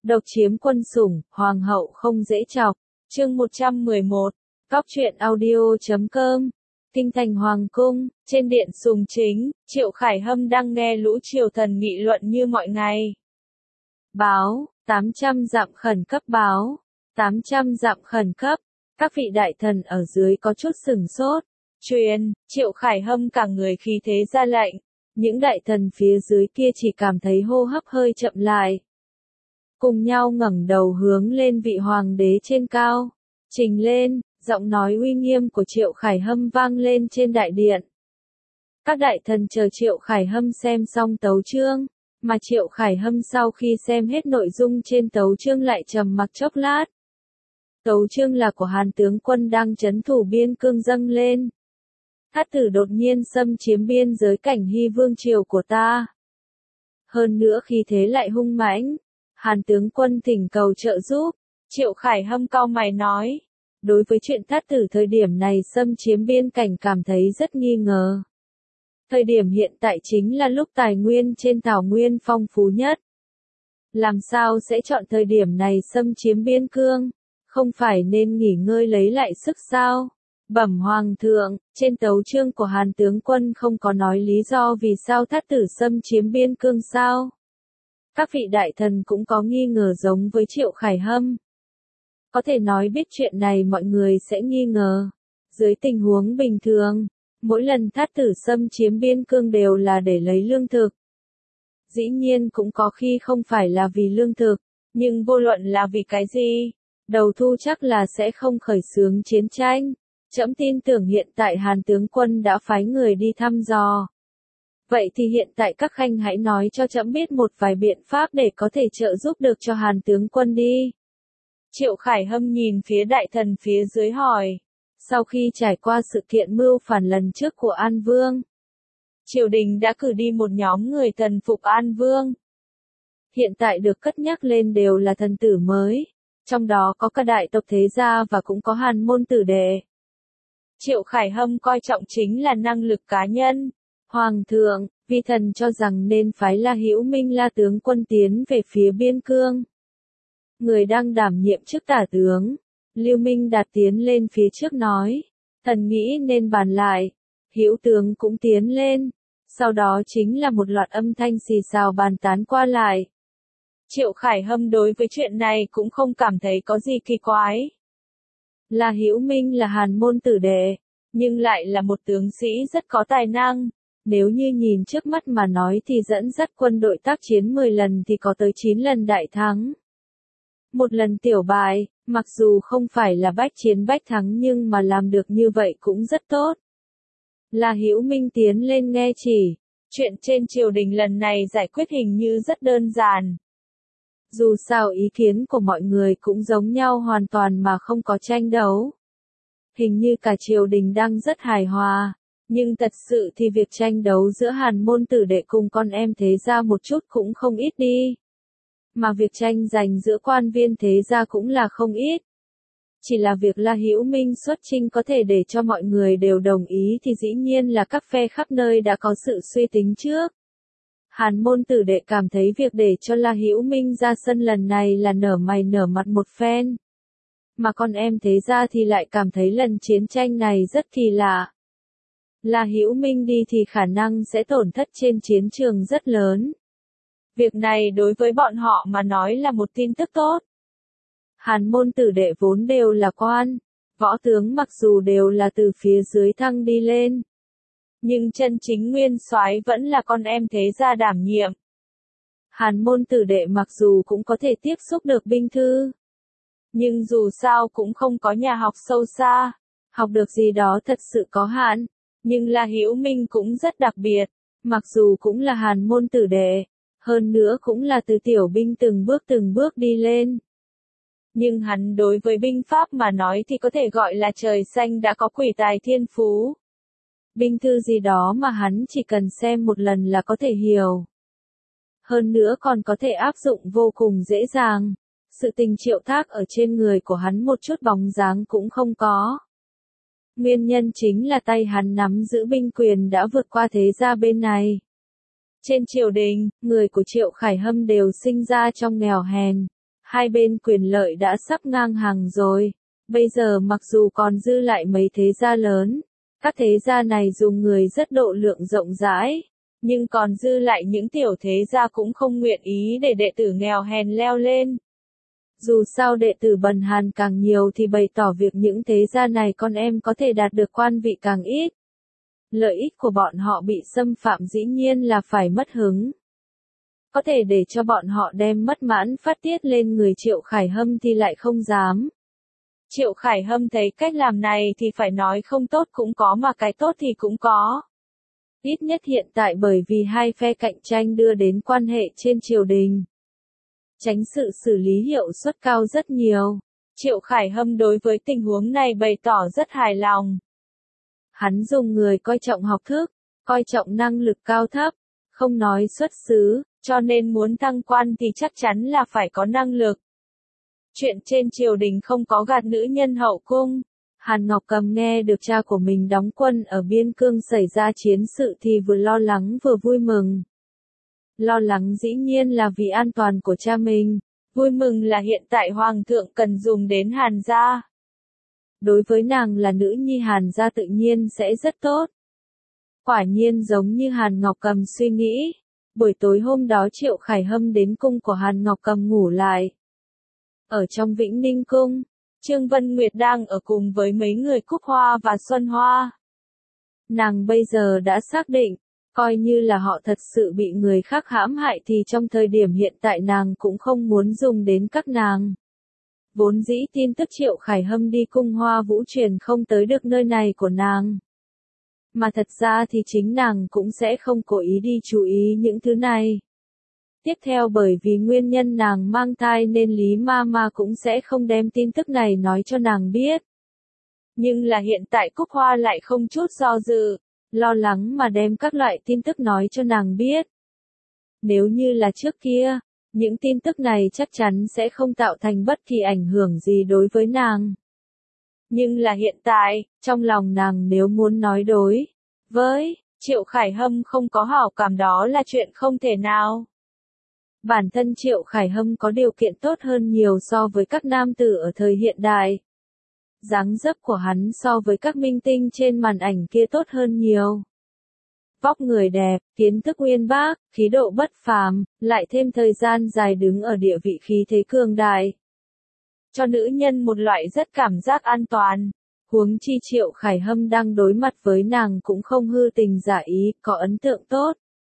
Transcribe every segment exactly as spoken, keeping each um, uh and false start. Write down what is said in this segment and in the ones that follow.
Độc chiếm quân sủng, hoàng hậu không dễ chọc. Chương một trăm mười một. Cóc truyện audio chấm com. Kinh thành hoàng cung, trên điện sùng chính, Triệu Khải Hâm đang nghe lũ triều thần nghị luận như mọi ngày. Báo, tám trăm dặm khẩn cấp báo, tám trăm dặm khẩn cấp. Các vị đại thần ở dưới có chút sửng sốt. Truyền, Triệu Khải Hâm cả người khí thế ra lệnh. Những đại thần phía dưới kia chỉ cảm thấy hô hấp hơi chậm lại. Cùng nhau ngẩng đầu hướng lên vị hoàng đế trên cao. Trình lên, giọng nói uy nghiêm của Triệu Khải Hâm vang lên trên đại điện. Các đại thần chờ Triệu Khải Hâm xem xong tấu chương, mà Triệu Khải Hâm sau khi xem hết nội dung trên tấu chương lại trầm mặc chốc lát. Tấu chương là của Hàn tướng quân đang trấn thủ biên cương dâng lên. Thát tử đột nhiên xâm chiếm biên giới cảnh Hy vương triều của ta. Hơn nữa khi thế lại hung mãnh. Hàn tướng quân thỉnh cầu trợ giúp. Triệu Khải Hâm cau mày nói. Đối với chuyện thát tử thời điểm này xâm chiếm biên cảnh cảm thấy rất nghi ngờ. Thời điểm hiện tại chính là lúc tài nguyên trên thảo nguyên phong phú nhất. Làm sao sẽ chọn thời điểm này xâm chiếm biên cương? Không phải nên nghỉ ngơi lấy lại sức sao? Bẩm hoàng thượng, trên tấu chương của Hàn tướng quân không có nói lý do vì sao thát tử xâm chiếm biên cương sao? Các vị đại thần cũng có nghi ngờ giống với Triệu Khải Hâm. Có thể nói biết chuyện này mọi người sẽ nghi ngờ. Dưới tình huống bình thường, mỗi lần thát tử xâm chiếm biên cương đều là để lấy lương thực. Dĩ nhiên cũng có khi không phải là vì lương thực, nhưng vô luận là vì cái gì, đầu thu chắc là sẽ không khởi xướng chiến tranh. Trẫm tin tưởng hiện tại Hàn tướng quân đã phái người đi thăm dò. Vậy thì hiện tại các khanh hãy nói cho trẫm biết một vài biện pháp để có thể trợ giúp được cho Hàn tướng quân đi. Triệu Khải Hâm nhìn phía đại thần phía dưới hỏi. Sau khi trải qua sự kiện mưu phản lần trước của An Vương, triều đình đã cử đi một nhóm người thần phục An Vương. Hiện tại được cất nhắc lên đều là thần tử mới, trong đó có các đại tộc thế gia và cũng có Hàn môn tử đệ. Triệu Khải Hâm coi trọng chính là năng lực cá nhân. Hoàng thượng, vi thần cho rằng nên phái La Hữu Minh La tướng quân tiến về phía biên cương. Người đang đảm nhiệm chức tả tướng, Lưu Minh Đạt tiến lên phía trước nói, thần nghĩ nên bàn lại. Hữu tướng cũng tiến lên, sau đó chính là một loạt âm thanh xì xào bàn tán qua lại. Triệu Khải Hâm đối với chuyện này cũng không cảm thấy có gì kỳ quái. La Hữu Minh là Hàn môn tử đệ, nhưng lại là một tướng sĩ rất có tài năng. Nếu như nhìn trước mắt mà nói thì dẫn dắt quân đội tác chiến mười lần thì có tới chín lần đại thắng. Một lần tiểu bại, mặc dù không phải là bách chiến bách thắng nhưng mà làm được như vậy cũng rất tốt. La Hữu Minh tiến lên nghe chỉ, chuyện trên triều đình lần này giải quyết hình như rất đơn giản. Dù sao ý kiến của mọi người cũng giống nhau hoàn toàn mà không có tranh đấu. Hình như cả triều đình đang rất hài hòa, nhưng thật sự thì việc tranh đấu giữa Hàn môn tử đệ cùng con em thế gia một chút cũng không ít đi. Mà việc tranh giành giữa quan viên thế gia cũng là không ít. Chỉ là việc La Hữu Minh xuất chinh có thể để cho mọi người đều đồng ý thì dĩ nhiên là các phe khắp nơi đã có sự suy tính trước. Hàn môn tử đệ cảm thấy việc để cho La Hữu Minh ra sân lần này là nở mày nở mặt một phen. Mà con em thế gia thì lại cảm thấy lần chiến tranh này rất kỳ lạ. La Hữu Minh đi thì khả năng sẽ tổn thất trên chiến trường rất lớn. Việc này đối với bọn họ mà nói là một tin tức tốt. Hàn môn tử đệ vốn đều là quan, võ tướng mặc dù đều là từ phía dưới thăng đi lên. Nhưng chân chính nguyên soái vẫn là con em thế gia đảm nhiệm. Hàn môn tử đệ mặc dù cũng có thể tiếp xúc được binh thư. Nhưng dù sao cũng không có nhà học sâu xa, học được gì đó thật sự có hạn. Nhưng La Hữu Minh cũng rất đặc biệt, mặc dù cũng là Hàn môn tử đệ, hơn nữa cũng là từ tiểu binh từng bước từng bước đi lên. Nhưng hắn đối với binh pháp mà nói thì có thể gọi là trời xanh đã có quỷ tài thiên phú. Binh thư gì đó mà hắn chỉ cần xem một lần là có thể hiểu. Hơn nữa còn có thể áp dụng vô cùng dễ dàng. Sự tình Triệu Thác ở trên người của hắn một chút bóng dáng cũng không có. Nguyên nhân chính là tay hắn nắm giữ binh quyền đã vượt qua thế gia bên này. Trên triều đình, người của Triệu Khải Hâm đều sinh ra trong nghèo hèn. Hai bên quyền lợi đã sắp ngang hàng rồi. Bây giờ mặc dù còn dư lại mấy thế gia lớn, các thế gia này dùng người rất độ lượng rộng rãi, nhưng còn dư lại những tiểu thế gia cũng không nguyện ý để đệ tử nghèo hèn leo lên. Dù sao đệ tử bần hàn càng nhiều thì bày tỏ việc những thế gia này con em có thể đạt được quan vị càng ít. Lợi ích của bọn họ bị xâm phạm dĩ nhiên là phải mất hứng. Có thể để cho bọn họ đem mất mãn phát tiết lên người Triệu Khải Hâm thì lại không dám. Triệu Khải Hâm thấy cách làm này thì phải nói không tốt cũng có mà cái tốt thì cũng có. Ít nhất hiện tại bởi vì hai phe cạnh tranh đưa đến quan hệ trên triều đình. Tránh sự xử lý hiệu suất cao rất nhiều. Triệu Khải Hâm đối với tình huống này bày tỏ rất hài lòng. Hắn dùng người coi trọng học thức, coi trọng năng lực cao thấp, không nói xuất xứ, cho nên muốn thăng quan thì chắc chắn là phải có năng lực. Chuyện trên triều đình không có gạt nữ nhân hậu cung. Hàn Ngọc Cầm nghe được cha của mình đóng quân ở biên cương xảy ra chiến sự thì vừa lo lắng vừa vui mừng. Lo lắng dĩ nhiên là vì an toàn của cha mình, vui mừng là hiện tại hoàng thượng cần dùng đến Hàn gia. Đối với nàng là nữ nhi Hàn gia tự nhiên sẽ rất tốt. Quả nhiên giống như Hàn Ngọc Cầm suy nghĩ, buổi tối hôm đó Triệu Khải Hâm đến cung của Hàn Ngọc Cầm ngủ lại. Ở trong Vĩnh Ninh cung, Trương Vân Nguyệt đang ở cùng với mấy người Cúc Hoa và Xuân Hoa. Nàng bây giờ đã xác định, coi như là họ thật sự bị người khác hãm hại thì trong thời điểm hiện tại nàng cũng không muốn dùng đến các nàng. Vốn dĩ tin tức Triệu Khải Hâm đi cung Hoa Vũ truyền không tới được nơi này của nàng. Mà thật ra thì chính nàng cũng sẽ không cố ý đi chú ý những thứ này. Tiếp theo bởi vì nguyên nhân nàng mang thai nên Lý Ma Ma cũng sẽ không đem tin tức này nói cho nàng biết. Nhưng là hiện tại Cúc Hoa lại không chút do dự, lo lắng mà đem các loại tin tức nói cho nàng biết. Nếu như là trước kia, những tin tức này chắc chắn sẽ không tạo thành bất kỳ ảnh hưởng gì đối với nàng. Nhưng là hiện tại, trong lòng nàng nếu muốn nói đối với Triệu Khải Hâm không có hảo cảm đó là chuyện không thể nào. Bản thân Triệu Khải Hâm có điều kiện tốt hơn nhiều so với các nam tử ở thời hiện đại. Dáng dấp của hắn so với các minh tinh trên màn ảnh kia tốt hơn nhiều. Vóc người đẹp, kiến thức uyên bác, khí độ bất phàm, lại thêm thời gian dài đứng ở địa vị khí thế cường đại. Cho nữ nhân một loại rất cảm giác an toàn. Huống chi Triệu Khải Hâm đang đối mặt với nàng cũng không hư tình giả ý, có ấn tượng tốt.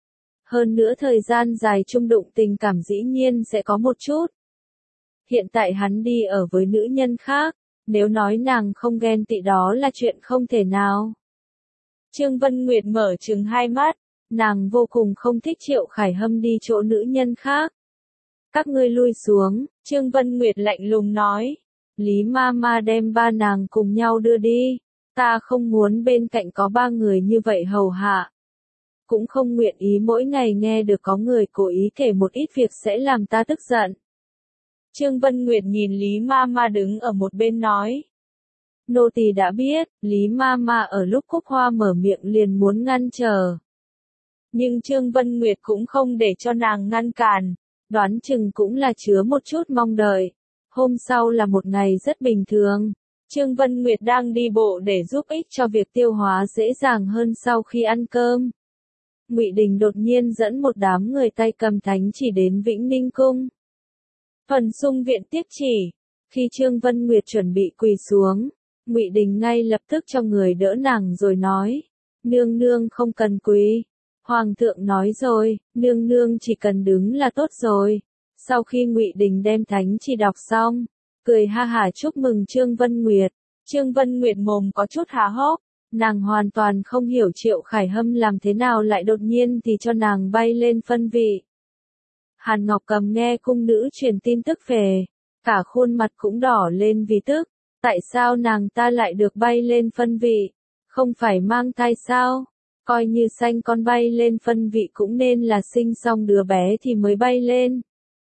Hơn nữa thời gian dài chung đụng tình cảm dĩ nhiên sẽ có một chút. Hiện tại hắn đi ở với nữ nhân khác, nếu nói nàng không ghen tị đó là chuyện không thể nào. Trương Vân Nguyệt mở trừng hai mắt, nàng vô cùng không thích Triệu Khải Hâm đi chỗ nữ nhân khác. Các ngươi lui xuống, Trương Vân Nguyệt lạnh lùng nói. Lý Ma Ma đem ba nàng cùng nhau đưa đi, ta không muốn bên cạnh có ba người như vậy hầu hạ. Cũng không nguyện ý mỗi ngày nghe được có người cố ý kể một ít việc sẽ làm ta tức giận. Trương Vân Nguyệt nhìn Lý Ma Ma đứng ở một bên nói. Nô tỳ đã biết, Lý Ma Ma ở lúc Cúc Hoa mở miệng liền muốn ngăn trở. Nhưng Trương Vân Nguyệt cũng không để cho nàng ngăn cản, đoán chừng cũng là chứa một chút mong đợi. Hôm sau là một ngày rất bình thường. Trương Vân Nguyệt đang đi bộ để giúp ích cho việc tiêu hóa dễ dàng hơn sau khi ăn cơm. Ngụy Đình đột nhiên dẫn một đám người tay cầm thánh chỉ đến Vĩnh Ninh cung. Phần sung viện tiếp chỉ. Khi Trương Vân Nguyệt chuẩn bị quỳ xuống, Ngụy Đình ngay lập tức cho người đỡ nàng rồi nói. Nương nương không cần quỳ. Hoàng thượng nói rồi, nương nương chỉ cần đứng là tốt rồi. Sau khi Ngụy Đình đem thánh chỉ đọc xong, cười ha hả chúc mừng Trương Vân Nguyệt. Trương Vân Nguyệt mồm có chút há hốc, nàng hoàn toàn không hiểu Triệu Khải Hâm làm thế nào lại đột nhiên thì cho nàng bay lên phân vị. Hàn Ngọc Cầm nghe cung nữ truyền tin tức về, cả khuôn mặt cũng đỏ lên vì tức, tại sao nàng ta lại được bay lên phân vị, không phải mang thai sao? Coi như sanh con bay lên phân vị cũng nên là sinh xong đứa bé thì mới bay lên.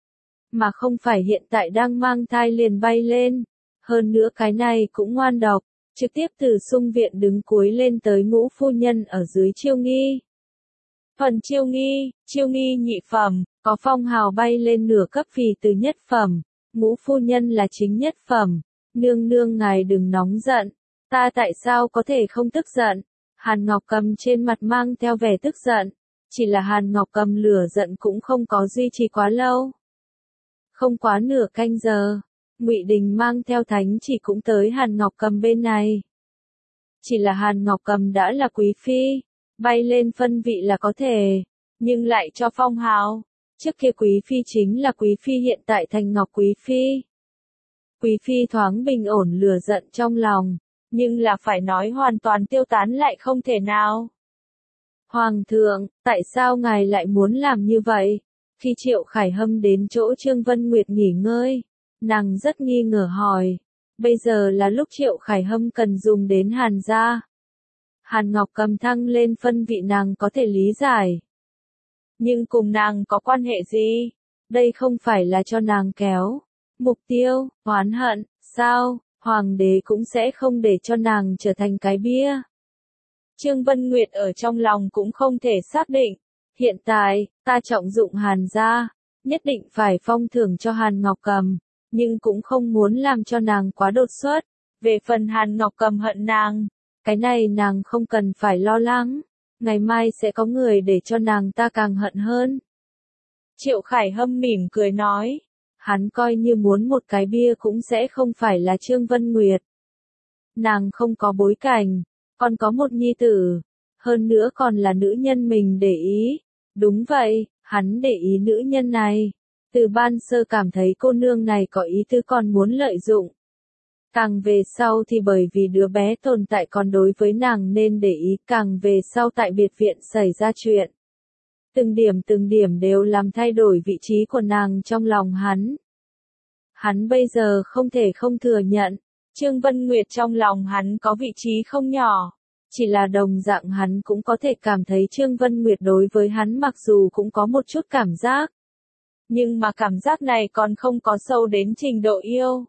Mà không phải hiện tại đang mang thai liền bay lên. Hơn nữa cái này cũng ngoan độc, trực tiếp từ sung viện đứng cuối lên tới ngũ phu nhân ở dưới Chiêu Nghi. Phần Chiêu Nghi, Chiêu Nghi nhị phẩm, có phong hào bay lên nửa cấp vì từ nhất phẩm, Ngũ phu nhân là chính nhất phẩm, nương nương ngài đừng nóng giận, ta tại sao có thể không tức giận? Hàn Ngọc Cầm trên mặt mang theo vẻ tức giận, chỉ là Hàn Ngọc Cầm lửa giận cũng không có duy trì quá lâu. Không quá nửa canh giờ, Ngụy Đình mang theo thánh chỉ cũng tới Hàn Ngọc Cầm bên này. Chỉ là Hàn Ngọc Cầm đã là quý phi, bay lên phân vị là có thể, nhưng lại cho phong hào. Trước kia quý phi chính là quý phi, hiện tại thành Ngọc quý phi. Quý phi thoáng bình ổn lửa giận trong lòng, nhưng là phải nói hoàn toàn tiêu tán lại không thể nào. Hoàng thượng, tại sao ngài lại muốn làm như vậy? Khi Triệu Khải Hâm đến chỗ Trương Vân Nguyệt nghỉ ngơi, nàng rất nghi ngờ hỏi. Bây giờ là lúc Triệu Khải Hâm cần dùng đến Hàn gia. Hàn Ngọc Cầm thăng lên phân vị nàng có thể lý giải. Nhưng cùng nàng có quan hệ gì? Đây không phải là cho nàng kéo mục tiêu, oán hận, sao? Hoàng đế cũng sẽ không để cho nàng trở thành cái bia. Trương Vân Nguyệt ở trong lòng cũng không thể xác định. Hiện tại, ta trọng dụng Hàn gia, nhất định phải phong thưởng cho Hàn Ngọc Cầm, nhưng cũng không muốn làm cho nàng quá đột xuất. Về phần Hàn Ngọc Cầm hận nàng, cái này nàng không cần phải lo lắng. Ngày mai sẽ có người để cho nàng ta càng hận hơn. Triệu Khải Hâm mỉm cười nói. Hắn coi như muốn một cái bia cũng sẽ không phải là Trương Vân Nguyệt. Nàng không có bối cảnh, còn có một nhi tử, hơn nữa còn là nữ nhân mình để ý. Đúng vậy, hắn để ý nữ nhân này. Từ ban sơ cảm thấy cô nương này có ý tứ còn muốn lợi dụng. Càng về sau thì bởi vì đứa bé tồn tại còn đối với nàng nên để ý, càng về sau tại biệt viện xảy ra chuyện. Từng điểm từng điểm đều làm thay đổi vị trí của nàng trong lòng hắn. Hắn bây giờ không thể không thừa nhận, Trương Vân Nguyệt trong lòng hắn có vị trí không nhỏ. Chỉ là đồng dạng hắn cũng có thể cảm thấy Trương Vân Nguyệt đối với hắn mặc dù cũng có một chút cảm giác. Nhưng mà cảm giác này còn không có sâu đến trình độ yêu.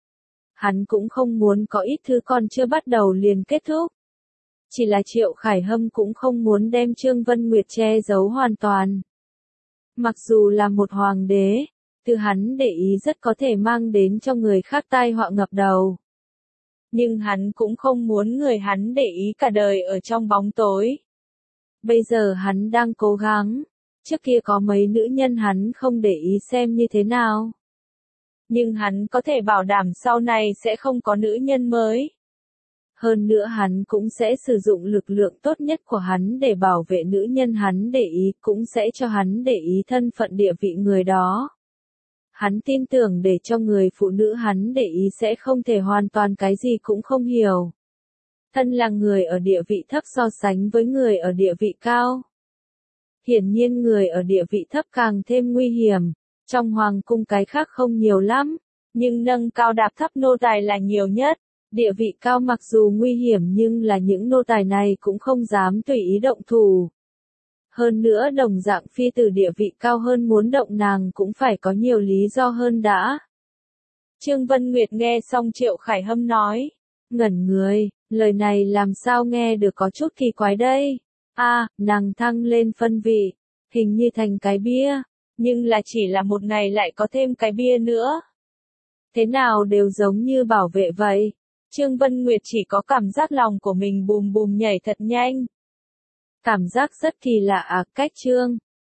Hắn cũng không muốn có ít thứ còn chưa bắt đầu liền kết thúc. Chỉ là Triệu Khải Hâm cũng không muốn đem Trương Vân Nguyệt che giấu hoàn toàn. Mặc dù là một hoàng đế, từ hắn để ý rất có thể mang đến cho người khác tai họa ngập đầu. Nhưng hắn cũng không muốn người hắn để ý cả đời ở trong bóng tối. Bây giờ hắn đang cố gắng, trước kia có mấy nữ nhân hắn không để ý xem như thế nào. Nhưng hắn có thể bảo đảm sau này sẽ không có nữ nhân mới. Hơn nữa hắn cũng sẽ sử dụng lực lượng tốt nhất của hắn để bảo vệ nữ nhân hắn để ý, cũng sẽ cho hắn để ý thân phận địa vị người đó. Hắn tin tưởng để cho người phụ nữ hắn để ý sẽ không thể hoàn toàn cái gì cũng không hiểu. Thân là người ở địa vị thấp so sánh với người ở địa vị cao. Hiển nhiên người ở địa vị thấp càng thêm nguy hiểm. Trong hoàng cung cái khác không nhiều lắm, nhưng nâng cao đạp thấp nô tài là nhiều nhất. Địa vị cao mặc dù nguy hiểm nhưng là những nô tài này cũng không dám tùy ý động thủ. Hơn nữa đồng dạng phi tử địa vị cao hơn muốn động nàng cũng phải có nhiều lý do hơn đã. Trương Vân Nguyệt nghe xong Triệu Khải Hâm nói, ngẩn người, lời này làm sao nghe được có chút kỳ quái đây. A, à, nàng thăng lên phân vị, hình như thành cái bia, nhưng là chỉ là một ngày lại có thêm cái bia nữa. Thế nào đều giống như bảo vệ vậy. Trương Vân Nguyệt chỉ có cảm giác lòng của mình bùm bùm nhảy thật nhanh. Cảm giác rất kỳ lạ à, cách Trương